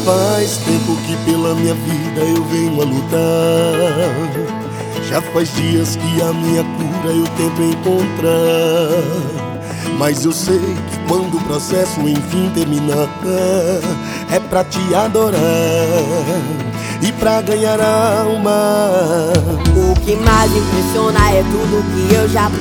Faz tempo que pela minha vida eu venho a lutar. Já faz dias que a minha cura eu tento encontrar. Mas eu sei que quando o processo enfim terminar, é pra te adorar e pra ganhar alma. O que mais impressiona é tudo que eu já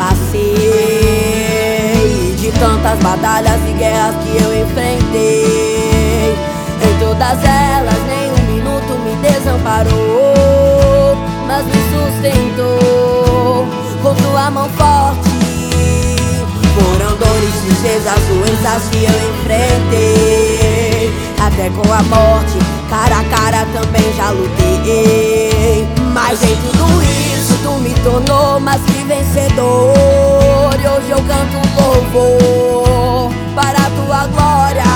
passei, de tantas batalhas e guerras que eu enfrentei. Em todas elas nenhum minuto me desamparou, mas me sustentou com tua mão forte. Foram dores, tristezas, doenças que eu enfrentei, até com a morte, cara a cara também já lutei. Mas em tudo isso tu me tornou mais que vencedor, e hoje eu canto louvor para a tua glória.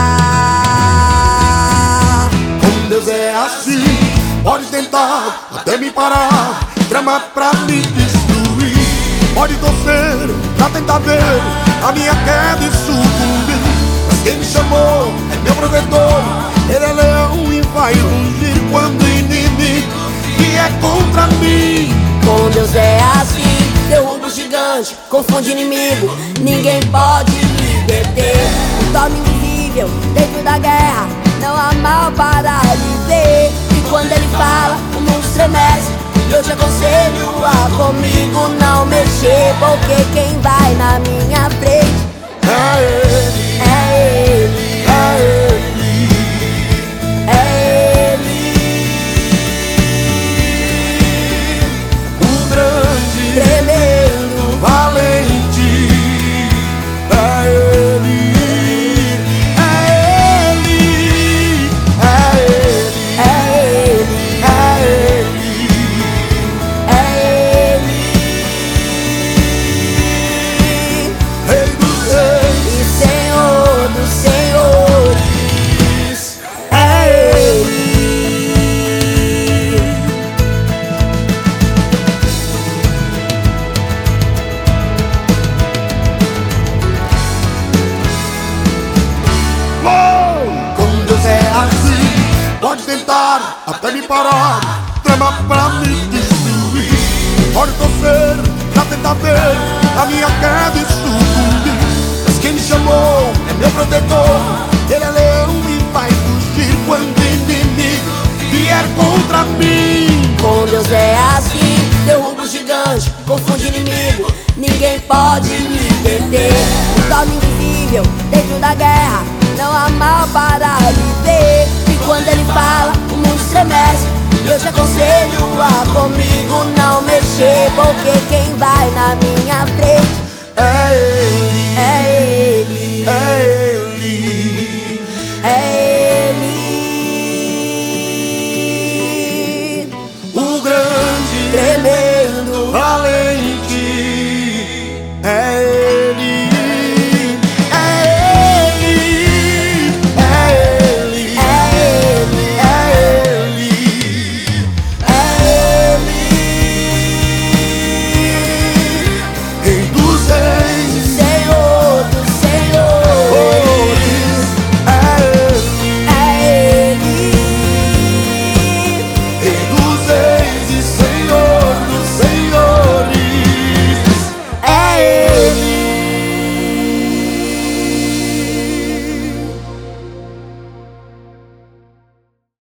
Com Deus é assim, pode tentar até me parar, trama pra me destruir, pode torcer pra tentar ver a minha queda e sucumbir. Mas quem me chamou é meu protetor, ele é leão e vai rugir quando o inimigo vier contra mim. Com Deus é assim, derruba o gigante, confunde inimigo, ninguém pode me deter. O nome invisível dentro da guerra, não há mal para lhe ver. E quando ele fala, o mundo estremece. Eu te aconselho a comigo não mexer, porque quem vai na minha frente É ele, é ele, é ele, é ele, o grande, tremendo, valente. É ele, é ele, é ele, é ele, é ele. é ele, Rei dos reis, e Senhor dos senhores, é ele. com Deus é assim, pode tentar até me parar, trama pra me destruir, pode torcer pra tentar ver a minha queda e sucumbir. Mas quem me chamou é meu protetor, ele é leão e vai fugir quando o inimigo vier contra mim. Com Deus é assim, derruba o gigante, confunde inimigo, ninguém pode me deter. O nome invisível dentro da guerra, não há mal para lhe ver. E quando ele fala, o mundo estremece. Eu te aconselho a comigo não mexer, porque quem vai na minha